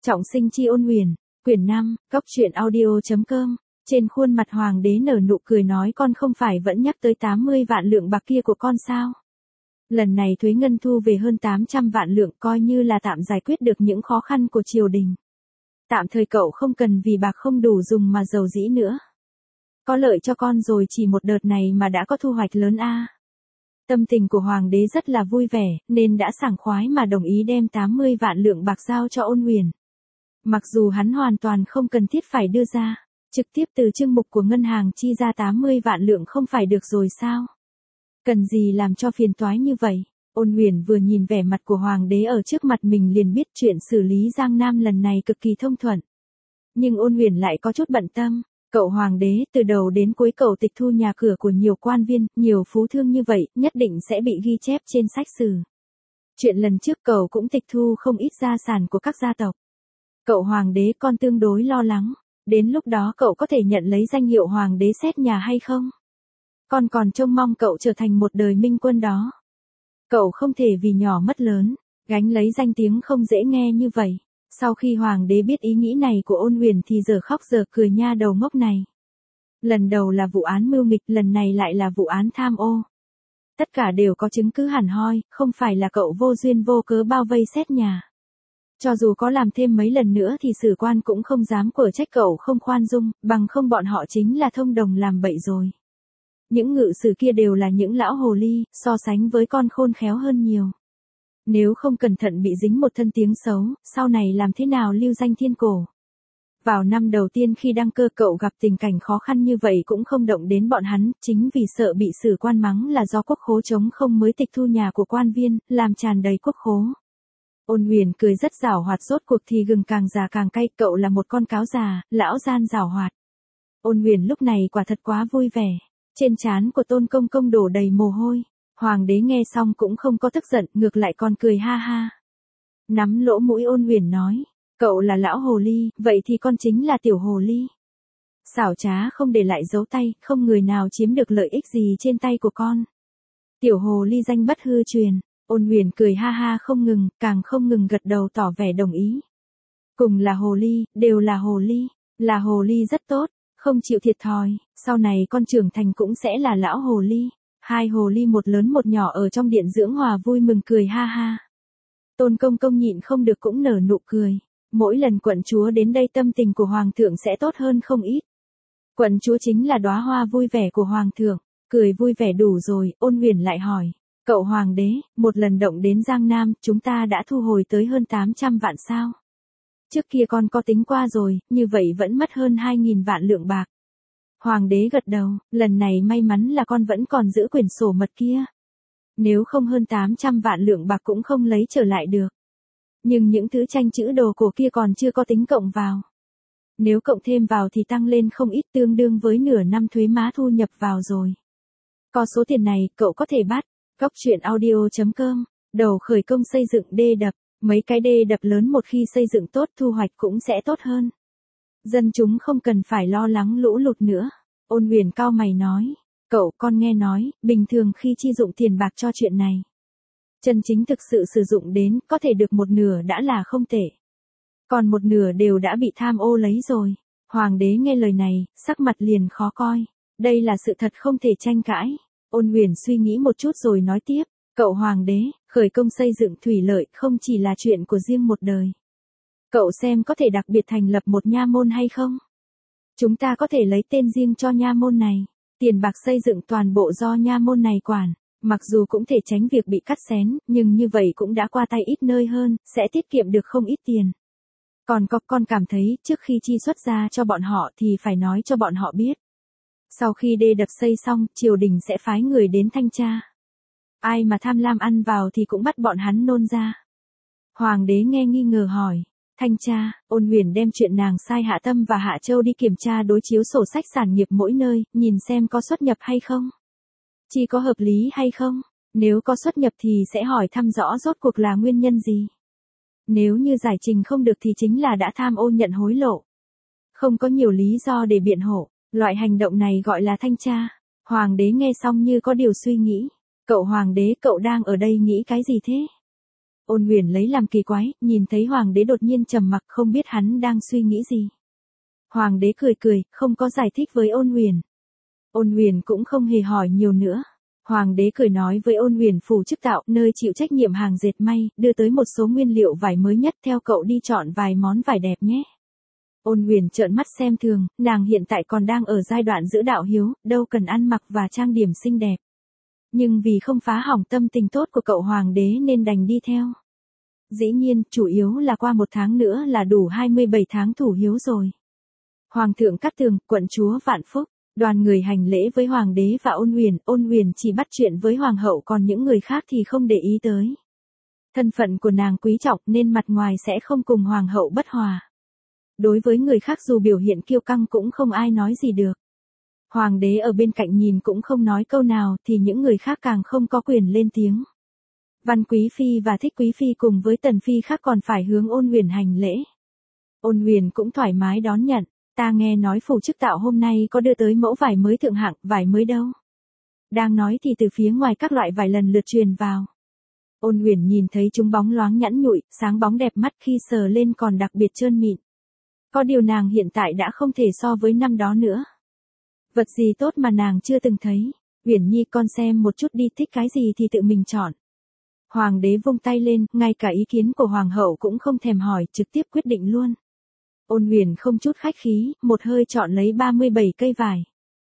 Trọng sinh chi ôn huyền, quyển 5, góc truyện audio.com. Trên khuôn mặt hoàng đế nở nụ cười nói con không phải vẫn nhắc tới 80 vạn lượng bạc kia của con sao? Lần này thuế ngân thu về hơn 800 vạn lượng coi như là tạm giải quyết được những khó khăn của triều đình. Tạm thời cậu không cần vì bạc không đủ dùng mà giàu dĩ nữa. Có lợi cho con rồi, chỉ một đợt này mà đã có thu hoạch lớn a. Tâm tình của hoàng đế rất là vui vẻ, nên đã sảng khoái mà đồng ý đem 80 vạn lượng bạc giao cho ôn huyền. Mặc dù hắn hoàn toàn không cần thiết phải đưa ra, trực tiếp từ chương mục của ngân hàng chi ra 80 vạn lượng không phải được rồi sao? Cần gì làm cho phiền toái như vậy? Ôn huyền vừa nhìn vẻ mặt của hoàng đế ở trước mặt mình liền biết chuyện xử lý Giang Nam lần này cực kỳ thông thuận. Nhưng ôn huyền lại có chút bận tâm. Cậu hoàng đế, từ đầu đến cuối cậu tịch thu nhà cửa của nhiều quan viên, nhiều phú thương như vậy, nhất định sẽ bị ghi chép trên sách sử. Chuyện lần trước cậu cũng tịch thu không ít gia sản của các gia tộc. Cậu hoàng đế con tương đối lo lắng, đến lúc đó cậu có thể nhận lấy danh hiệu hoàng đế xét nhà hay không? Con còn trông mong cậu trở thành một đời minh quân đó. Cậu không thể vì nhỏ mất lớn, gánh lấy danh tiếng không dễ nghe như vậy. Sau khi hoàng đế biết ý nghĩ này của ôn huyền thì giờ khóc giờ cười nha đầu ngốc này. Lần đầu là vụ án mưu nghịch, lần này lại là vụ án tham ô. Tất cả đều có chứng cứ hẳn hoi, không phải là cậu vô duyên vô cớ bao vây xét nhà. Cho dù có làm thêm mấy lần nữa thì sử quan cũng không dám quở trách cậu không khoan dung, bằng không bọn họ chính là thông đồng làm bậy rồi. Những ngự sử kia đều là những lão hồ ly, so sánh với con khôn khéo hơn nhiều. Nếu không cẩn thận bị dính một thân tiếng xấu, sau này làm thế nào lưu danh thiên cổ. Vào năm đầu tiên khi đăng cơ cậu gặp tình cảnh khó khăn như vậy cũng không động đến bọn hắn, chính vì sợ bị sử quan mắng là do quốc khố trống không mới tịch thu nhà của quan viên, làm tràn đầy quốc khố. Ôn huyền cười rất giảo hoạt, rốt cuộc thì gừng càng già càng cay, cậu là một con cáo già, lão gian giảo hoạt. Ôn huyền lúc này quả thật quá vui vẻ, trên trán của Tôn Công Công đổ đầy mồ hôi. Hoàng đế nghe xong cũng không có tức giận, ngược lại còn cười ha ha. Nắm lỗ mũi ôn huyền nói, cậu là lão hồ ly, vậy thì con chính là tiểu hồ ly. Xảo trá không để lại dấu tay, không người nào chiếm được lợi ích gì trên tay của con. Tiểu hồ ly danh bất hư truyền, ôn huyền cười ha ha không ngừng, càng không ngừng gật đầu tỏ vẻ đồng ý. Cùng là hồ ly, đều là hồ ly rất tốt, không chịu thiệt thòi, sau này con trưởng thành cũng sẽ là lão hồ ly. Hai hồ ly một lớn một nhỏ ở trong điện dưỡng hòa vui mừng cười ha ha. Tôn Công Công nhịn không được cũng nở nụ cười. Mỗi lần quận chúa đến đây tâm tình của hoàng thượng sẽ tốt hơn không ít. Quận chúa chính là đóa hoa vui vẻ của hoàng thượng. Cười vui vẻ đủ rồi, ôn huyền lại hỏi. Cậu hoàng đế, một lần động đến Giang Nam, chúng ta đã thu hồi tới hơn 800 vạn sao? Trước kia con có tính qua rồi, như vậy vẫn mất hơn 2.000 vạn lượng bạc. Hoàng đế gật đầu, lần này may mắn là con vẫn còn giữ quyển sổ mật kia. Nếu không hơn 800 vạn lượng bạc cũng không lấy trở lại được. Nhưng những thứ tranh chữ đồ cổ kia còn chưa có tính cộng vào. Nếu cộng thêm vào thì tăng lên không ít, tương đương với nửa năm thuế má thu nhập vào rồi. Có số tiền này, cậu có thể bắt. Góc truyện audio.com, đầu khởi công xây dựng đê đập. Mấy cái đê đập lớn một khi xây dựng tốt thu hoạch cũng sẽ tốt hơn. Dân chúng không cần phải lo lắng lũ lụt nữa. Ôn huyền cau mày nói, cậu con nghe nói, bình thường khi chi dụng tiền bạc cho chuyện này. Chân chính thực sự sử dụng đến, có thể được một nửa đã là không tệ. Còn một nửa đều đã bị tham ô lấy rồi. Hoàng đế nghe lời này, sắc mặt liền khó coi. Đây là sự thật không thể tranh cãi. Ôn huyền suy nghĩ một chút rồi nói tiếp, cậu hoàng đế, khởi công xây dựng thủy lợi không chỉ là chuyện của riêng một đời. Cậu xem có thể đặc biệt thành lập một nha môn hay không? Chúng ta có thể lấy tên riêng cho nha môn này. Tiền bạc xây dựng toàn bộ do nha môn này quản. Mặc dù cũng thể tránh việc bị cắt xén, nhưng như vậy cũng đã qua tay ít nơi hơn, sẽ tiết kiệm được không ít tiền. Còn con cảm thấy, trước khi chi xuất ra cho bọn họ thì phải nói cho bọn họ biết. Sau khi đê đập xây xong, triều đình sẽ phái người đến thanh tra. Ai mà tham lam ăn vào thì cũng bắt bọn hắn nôn ra. Hoàng đế nghe nghi ngờ hỏi. Thanh tra, ôn huyền đem chuyện nàng sai Hạ Tâm và Hạ Châu đi kiểm tra đối chiếu sổ sách sản nghiệp mỗi nơi, nhìn xem có xuất nhập hay không. Chi có hợp lý hay không, nếu có xuất nhập thì sẽ hỏi thăm rõ rốt cuộc là nguyên nhân gì. Nếu như giải trình không được thì chính là đã tham ô nhận hối lộ. Không có nhiều lý do để biện hộ, loại hành động này gọi là thanh tra. Hoàng đế nghe xong như có điều suy nghĩ. Cậu hoàng đế, cậu đang ở đây nghĩ cái gì thế? Ôn Huyền lấy làm kỳ quái, nhìn thấy hoàng đế đột nhiên trầm mặc không biết hắn đang suy nghĩ gì. Hoàng đế cười cười, không có giải thích với Ôn Huyền. Ôn Huyền cũng không hề hỏi nhiều nữa. Hoàng đế cười nói với Ôn Huyền phủ chức tạo nơi chịu trách nhiệm hàng dệt may, đưa tới một số nguyên liệu vải mới nhất theo cậu đi chọn vài món vải đẹp nhé. Ôn Huyền trợn mắt xem thường, nàng hiện tại còn đang ở giai đoạn giữ đạo hiếu, đâu cần ăn mặc và trang điểm xinh đẹp. Nhưng vì không phá hỏng tâm tình tốt của cậu hoàng đế nên đành đi theo. Dĩ nhiên, chủ yếu là qua 1 tháng nữa là đủ 27 tháng thủ hiếu rồi. Hoàng thượng Cát Tường, quận chúa Vạn Phúc, đoàn người hành lễ với hoàng đế và Ôn Huyền chỉ bắt chuyện với hoàng hậu còn những người khác thì không để ý tới. Thân phận của nàng quý trọng nên mặt ngoài sẽ không cùng hoàng hậu bất hòa. Đối với người khác dù biểu hiện kiêu căng cũng không ai nói gì được. Hoàng đế ở bên cạnh nhìn cũng không nói câu nào thì những người khác càng không có quyền lên tiếng. Văn Quý Phi và Thích Quý Phi cùng với Tần Phi khác còn phải hướng Ôn Huyền hành lễ. Ôn Huyền cũng thoải mái đón nhận, ta nghe nói phủ chức tạo hôm nay có đưa tới mẫu vải mới thượng hạng, vải mới đâu. Đang nói thì từ phía ngoài các loại vải lần lượt truyền vào. Ôn Huyền nhìn thấy chúng bóng loáng nhẵn nhụi, sáng bóng đẹp mắt khi sờ lên còn đặc biệt trơn mịn. Có điều nàng hiện tại đã không thể so với năm đó nữa. Vật gì tốt mà nàng chưa từng thấy. Uyển Nhi con xem một chút đi, thích cái gì thì tự mình chọn. Hoàng đế vung tay lên, ngay cả ý kiến của hoàng hậu cũng không thèm hỏi, trực tiếp quyết định luôn. Ôn Huyền không chút khách khí, một hơi chọn lấy 37 cây vải.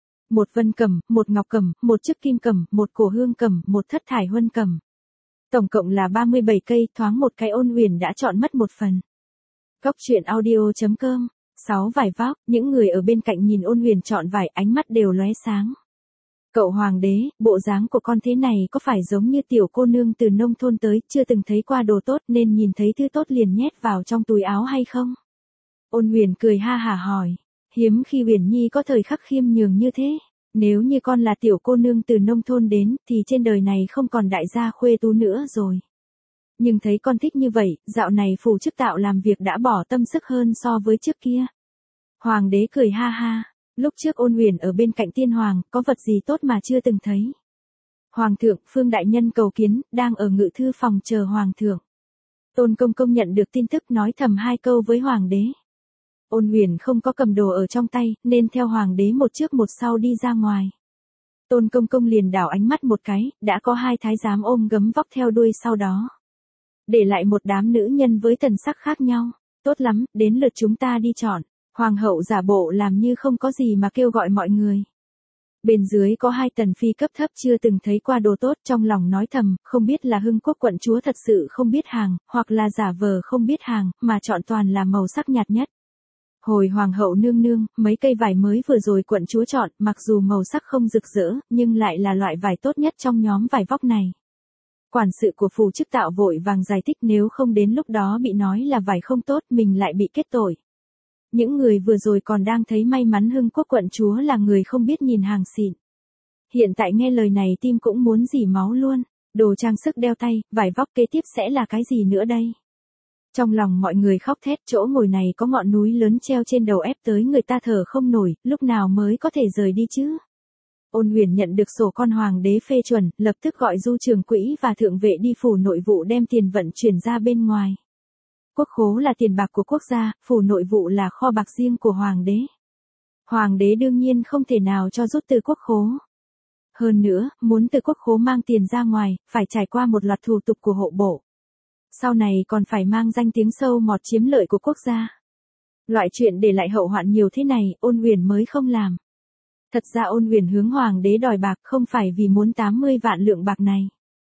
1 vân cẩm, 1 ngọc cẩm, 1 chức kim cẩm, 1 cổ hương cẩm, 1 thất thải huân cẩm. Tổng cộng là 37 cây, thoáng một cái Ôn Huyền đã chọn mất 1 phần. Góc truyện audio.com. 6 vải vóc, những người ở bên cạnh nhìn Ôn Huyền chọn vải ánh mắt đều lóe sáng. Cậu hoàng đế, bộ dáng của con thế này có phải giống như tiểu cô nương từ nông thôn tới, chưa từng thấy qua đồ tốt nên nhìn thấy thứ tốt liền nhét vào trong túi áo hay không? Ôn Huyền cười ha hả hỏi, hiếm khi Huyền Nhi có thời khắc khiêm nhường như thế. Nếu như con là tiểu cô nương từ nông thôn đến thì trên đời này không còn đại gia khuê tú nữa rồi. Nhưng thấy con thích như vậy, dạo này phủ chức tạo làm việc đã bỏ tâm sức hơn so với trước kia. Hoàng đế cười ha ha, lúc trước Ôn Huyền ở bên cạnh tiên hoàng, có vật gì tốt mà chưa từng thấy. Hoàng thượng, Phương đại nhân cầu kiến, đang ở ngự thư phòng chờ hoàng thượng. Tôn Công Công nhận được tin tức nói thầm 2 câu với hoàng đế. Ôn Huyền không có cầm đồ ở trong tay, nên theo hoàng đế một trước một sau đi ra ngoài. Tôn Công Công liền đảo ánh mắt một cái, đã có 2 thái giám ôm gấm vóc theo đuôi sau đó. Để lại một đám nữ nhân với thần sắc khác nhau. Tốt lắm, đến lượt chúng ta đi chọn. Hoàng hậu giả bộ làm như không có gì mà kêu gọi mọi người. Bên dưới có 2 tần phi cấp thấp chưa từng thấy qua đồ tốt, trong lòng nói thầm, không biết là Hưng Quốc quận chúa thật sự không biết hàng, hoặc là giả vờ không biết hàng, mà chọn toàn là màu sắc nhạt nhất. Hồi hoàng hậu nương nương, mấy cây vải mới vừa rồi quận chúa chọn, mặc dù màu sắc không rực rỡ, nhưng lại là loại vải tốt nhất trong nhóm vải vóc này. Quản sự của phủ chức tạo vội vàng giải thích, nếu không đến lúc đó bị nói là vải không tốt, mình lại bị kết tội. Những người vừa rồi còn đang thấy may mắn Hưng Quốc quận chúa là người không biết nhìn hàng xịn. Hiện tại nghe lời này tim cũng muốn rỉ máu luôn. Đồ trang sức đeo tay, vải vóc kế tiếp sẽ là cái gì nữa đây? Trong lòng mọi người khóc thét, chỗ ngồi này có ngọn núi lớn treo trên đầu ép tới người ta thở không nổi, lúc nào mới có thể rời đi chứ? Ôn Huyền nhận được sổ con hoàng đế phê chuẩn, lập tức gọi Du Trường Quỹ và thượng vệ đi phủ nội vụ đem tiền vận chuyển ra bên ngoài. Quốc khố là tiền bạc của quốc gia, phủ nội vụ là kho bạc riêng của hoàng đế. Hoàng đế đương nhiên không thể nào cho rút từ quốc khố. Hơn nữa, muốn từ quốc khố mang tiền ra ngoài, phải trải qua một loạt thủ tục của hộ bộ. Sau này còn phải mang danh tiếng sâu mọt chiếm lợi của quốc gia. Loại chuyện để lại hậu hoạn nhiều thế này, Ôn Huyền mới không làm. Thật ra Ôn Huyền hướng hoàng đế đòi bạc không phải vì muốn 80 vạn lượng bạc này,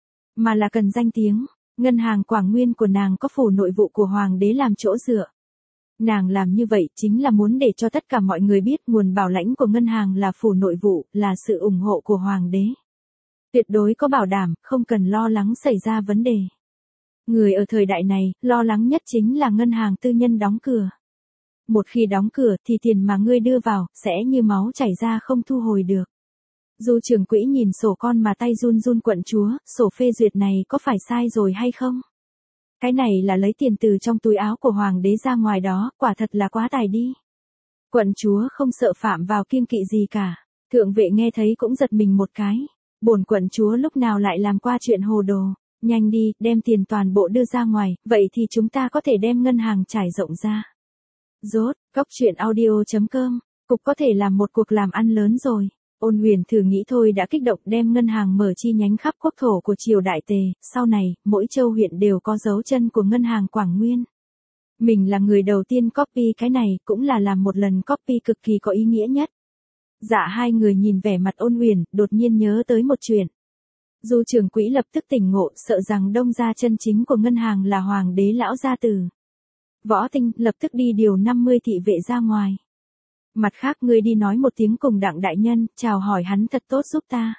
mà là cần danh tiếng. Ngân hàng Quảng Nguyên của nàng có phủ nội vụ của hoàng đế làm chỗ dựa. Nàng làm như vậy chính là muốn để cho tất cả mọi người biết nguồn bảo lãnh của ngân hàng là phủ nội vụ, là sự ủng hộ của hoàng đế. Tuyệt đối có bảo đảm, không cần lo lắng xảy ra vấn đề. Người ở thời đại này, lo lắng nhất chính là ngân hàng tư nhân đóng cửa. Một khi đóng cửa thì tiền mà ngươi đưa vào, sẽ như máu chảy ra không thu hồi được. Du Trường Quỹ nhìn sổ con mà tay run run, quận chúa, sổ phê duyệt này có phải sai rồi hay không? Cái này là lấy tiền từ trong túi áo của hoàng đế ra ngoài đó, quả thật là quá tài đi. Quận chúa không sợ phạm vào kiêng kỵ gì cả. Thượng vệ nghe thấy cũng giật mình một cái. Bổn quận chúa lúc nào lại làm qua chuyện hồ đồ. Nhanh đi, đem tiền toàn bộ đưa ra ngoài, vậy thì chúng ta có thể đem ngân hàng trải rộng ra. Rốt, cóc truyện audio.com, cục có thể làm một cuộc làm ăn lớn rồi. Ôn Huyền thử nghĩ thôi đã kích động đem ngân hàng mở chi nhánh khắp quốc thổ của triều Đại Tề, sau này, mỗi châu huyện đều có dấu chân của ngân hàng Quảng Nguyên. Mình là người đầu tiên copy cái này, cũng là làm một lần copy cực kỳ có ý nghĩa nhất. Dạ hai người nhìn vẻ mặt Ôn Huyền, đột nhiên nhớ tới một chuyện. Du trưởng quỹ lập tức tỉnh ngộ, sợ rằng đông gia chân chính của ngân hàng là hoàng đế lão gia tử. Võ Tinh lập tức đi điều 50 thị vệ ra ngoài. Mặt khác ngươi đi nói một tiếng cùng Đặng đại nhân, chào hỏi hắn thật tốt giúp ta.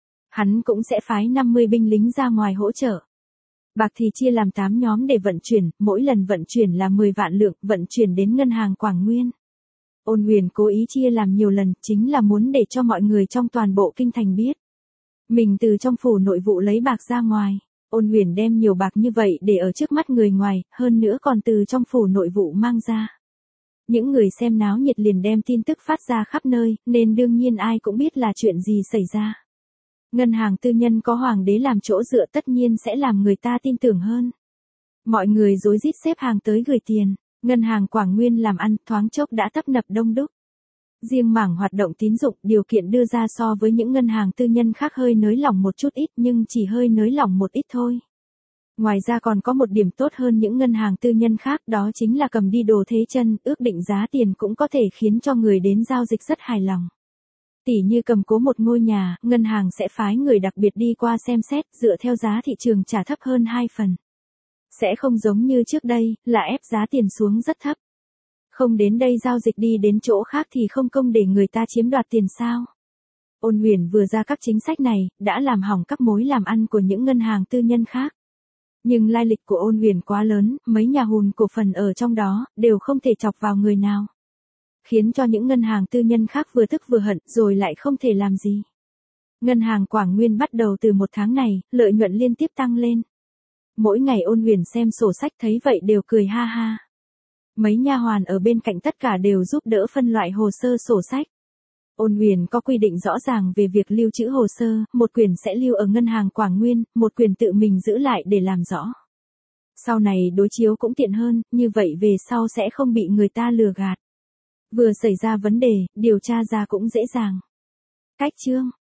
Hắn cũng sẽ phái 50 binh lính ra ngoài hỗ trợ. Bạc thì chia làm 8 nhóm để vận chuyển, mỗi lần vận chuyển là 10 vạn lượng, vận chuyển đến ngân hàng Quảng Nguyên. Ôn Huyền cố ý chia làm nhiều lần, chính là muốn để cho mọi người trong toàn bộ kinh thành biết. Mình từ trong phủ nội vụ lấy bạc ra ngoài. Ôn Huyền đem nhiều bạc như vậy để ở trước mắt người ngoài, hơn nữa còn từ trong phủ nội vụ mang ra. Những người xem náo nhiệt liền đem tin tức phát ra khắp nơi, nên đương nhiên ai cũng biết là chuyện gì xảy ra. Ngân hàng tư nhân có hoàng đế làm chỗ dựa tất nhiên sẽ làm người ta tin tưởng hơn. Mọi người rối rít xếp hàng tới gửi tiền, ngân hàng Quảng Nguyên làm ăn thoáng chốc đã tấp nập đông đúc. Riêng mảng hoạt động tín dụng điều kiện đưa ra so với những ngân hàng tư nhân khác hơi nới lỏng một chút ít nhưng chỉ hơi nới lỏng một ít thôi. Ngoài ra còn có một điểm tốt hơn những ngân hàng tư nhân khác đó chính là cầm đi đồ thế chân, ước định giá tiền cũng có thể khiến cho người đến giao dịch rất hài lòng. Tỉ như cầm cố một ngôi nhà, ngân hàng sẽ phái người đặc biệt đi qua xem xét dựa theo giá thị trường trả thấp hơn 2 phần. Sẽ không giống như trước đây, là ép giá tiền xuống rất thấp. Không đến đây giao dịch đi đến chỗ khác thì không công để người ta chiếm đoạt tiền sao. Ôn Huyền vừa ra các chính sách này, đã làm hỏng các mối làm ăn của những ngân hàng tư nhân khác. Nhưng lai lịch của Ôn Huyền quá lớn, mấy nhà hùn cổ phần ở trong đó, đều không thể chọc vào người nào. Khiến cho những ngân hàng tư nhân khác vừa tức vừa hận, rồi lại không thể làm gì. Ngân hàng Quảng Nguyên bắt đầu từ một tháng này, lợi nhuận liên tiếp tăng lên. Mỗi ngày Ôn Huyền xem sổ sách thấy vậy đều cười ha ha. Mấy nha hoàn ở bên cạnh tất cả đều giúp đỡ phân loại hồ sơ sổ sách. Ôn Huyền có quy định rõ ràng về việc lưu trữ hồ sơ, một quyển sẽ lưu ở ngân hàng Quảng Nguyên, một quyển tự mình giữ lại để làm rõ. Sau này đối chiếu cũng tiện hơn, như vậy về sau sẽ không bị người ta lừa gạt. Vừa xảy ra vấn đề, điều tra ra cũng dễ dàng. Cách chương